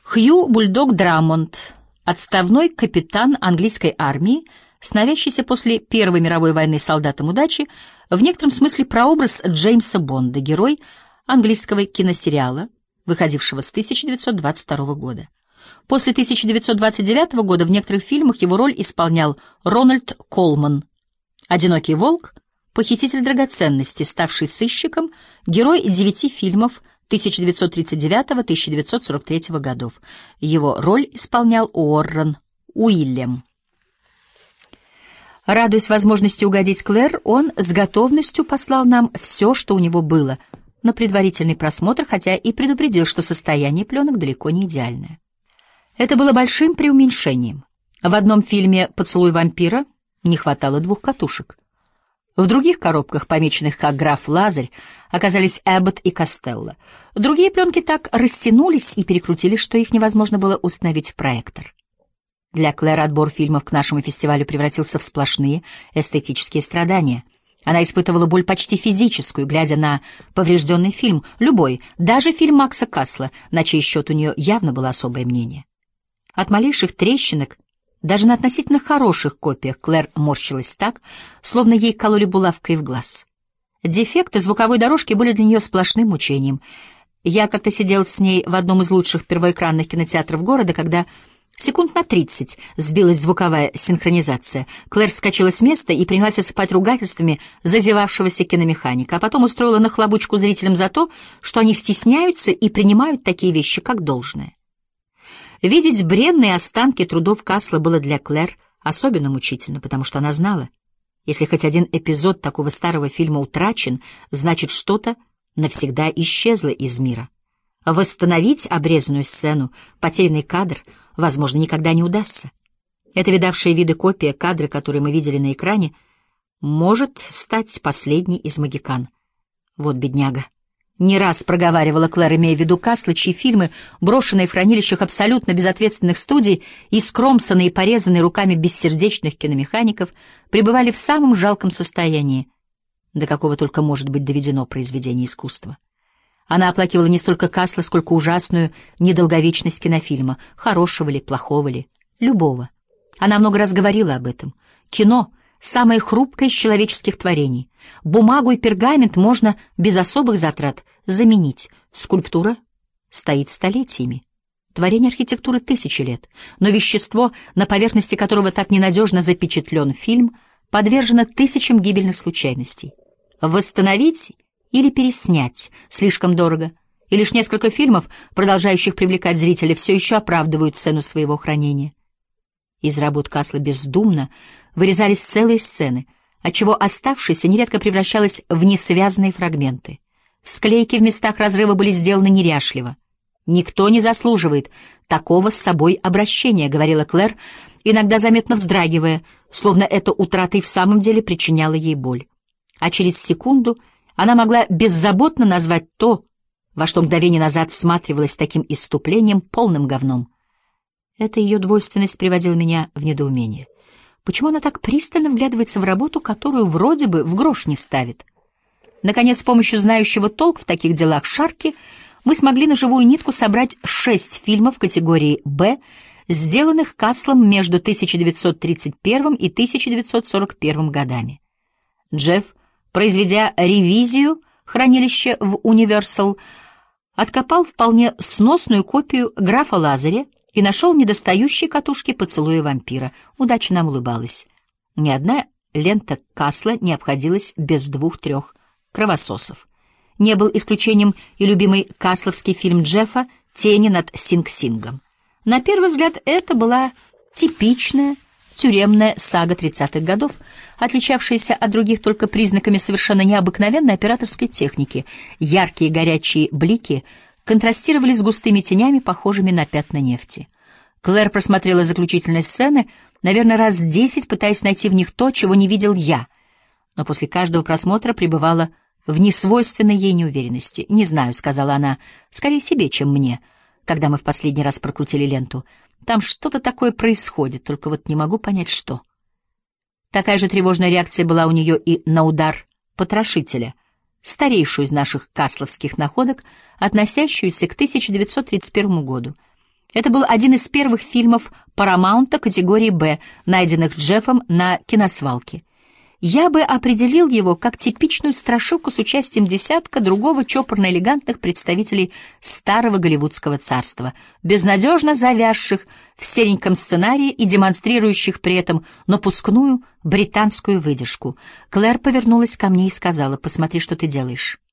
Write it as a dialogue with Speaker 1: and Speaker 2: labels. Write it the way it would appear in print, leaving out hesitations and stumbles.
Speaker 1: Хью Бульдог Драмонт, отставной капитан английской армии, становящийся после Первой мировой войны солдатом удачи, в некотором смысле прообраз Джеймса Бонда, герой английского киносериала, выходившего с 1922 года. После 1929 года в некоторых фильмах его роль исполнял Рональд Колман. «Одинокий волк», похититель драгоценностей, ставший сыщиком, герой 9 фильмов 1939-1943 годов. Его роль исполнял Уоррен Уильям. Радуясь возможности угодить Клэр, он с готовностью послал нам все, что у него было, на предварительный просмотр, хотя и предупредил, что состояние пленок далеко не идеальное. Это было большим преуменьшением. В одном фильме «Поцелуй вампира» не хватало 2 катушек. В других коробках, помеченных как «Граф Лазарь», оказались Эббот и Костелло. Другие пленки так растянулись и перекрутились, что их невозможно было установить в проектор. Для Клэр отбор фильмов к нашему фестивалю превратился в сплошные эстетические страдания. Она испытывала боль почти физическую, глядя на поврежденный фильм, любой, даже фильм Макса Касла, на чей счет у нее явно было особое мнение. От малейших трещинок, даже на относительно хороших копиях, Клэр морщилась так, словно ей кололи булавкой в глаз. Дефекты звуковой дорожки были для нее сплошным мучением. Я как-то сидел с ней в одном из лучших первоэкранных кинотеатров города, когда секунд на 30 сбилась звуковая синхронизация. Клэр вскочила с места и принялась осыпать ругательствами зазевавшегося киномеханика, а потом устроила нахлобучку зрителям за то, что они стесняются и принимают такие вещи как должное. Видеть бренные останки трудов Касла было для Клэр особенно мучительно, потому что она знала, если хоть один эпизод такого старого фильма утрачен, значит, что-то навсегда исчезло из мира. Восстановить обрезанную сцену, потерянный кадр, возможно, никогда не удастся. Эта видавшая виды копия, кадры, которые мы видели на экране, может стать последней из могикан. Вот бедняга. Не раз проговаривала Клэр, имея в виду Касла, чьи фильмы, брошенные в хранилищах абсолютно безответственных студий и скромсанные и порезанные руками бессердечных киномехаников, пребывали в самом жалком состоянии, до какого только может быть доведено произведение искусства. Она оплакивала не столько Касла, сколько ужасную недолговечность кинофильма, хорошего ли, плохого ли, любого. Она много раз говорила об этом. Кино — самое хрупкое из человеческих творений. Бумагу и пергамент можно без особых затрат заменить. Скульптура стоит столетиями. Творение архитектуры 1000 лет. Но вещество, на поверхности которого так ненадежно запечатлен фильм, подвержено 1000 гибельных случайностей. Восстановить или переснять слишком дорого, и лишь несколько фильмов, продолжающих привлекать зрителя, все еще оправдывают цену своего хранения. Из работ Касла бездумно вырезались целые сцены, отчего оставшееся нередко превращалось в несвязанные фрагменты. Склейки в местах разрыва были сделаны неряшливо. «Никто не заслуживает такого с собой обращения», — говорила Клэр, иногда заметно вздрагивая, словно эта утрата и в самом деле причиняла ей боль. А через секунду она могла беззаботно назвать то, во что мгновение назад всматривалась с таким исступлением, полным говном. Эта ее двойственность приводила меня в недоумение. Почему она так пристально вглядывается в работу, которую вроде бы в грош не ставит? Наконец, с помощью знающего толк в таких делах Шарки мы смогли на живую нитку собрать 6 фильмов категории «Б», сделанных Каслом между 1931 и 1941 годами. Джефф, произведя ревизию хранилища в Universal, откопал вполне сносную копию «Графа Лазаря» и нашел недостающие катушки «Поцелуя вампира». Удача нам улыбалась. Ни одна лента Касла не обходилась без 2-3 кровососов. Не был исключением и любимый касловский фильм Джеффа «Тени над Синг-Сингом». На первый взгляд это была типичная тюремная сага 30-х годов, отличавшаяся от других только признаками совершенно необыкновенной операторской техники. Яркие горячие блики контрастировали с густыми тенями, похожими на пятна нефти. Клэр просмотрела заключительные сцены, наверное, раз 10, пытаясь найти в них то, чего не видел я, но после каждого просмотра пребывала в несвойственной ей неуверенности. «Не знаю», — сказала она, — «скорее себе, чем мне», когда мы в последний раз прокрутили ленту. «Там что-то такое происходит, только вот не могу понять, что». Такая же тревожная реакция была у нее и на удар потрошителя, старейшую из наших касловских находок, относящуюся к 1931 году. Это был один из первых фильмов Парамаунта категории «Б», найденных Джеффом на киносвалке. Я бы определил его как типичную страшилку с участием десятка другого чопорно-элегантных представителей старого голливудского царства, безнадежно завязших в сереньком сценарии и демонстрирующих при этом напускную британскую выдержку. Клэр повернулась ко мне и сказала: «Посмотри, что ты делаешь».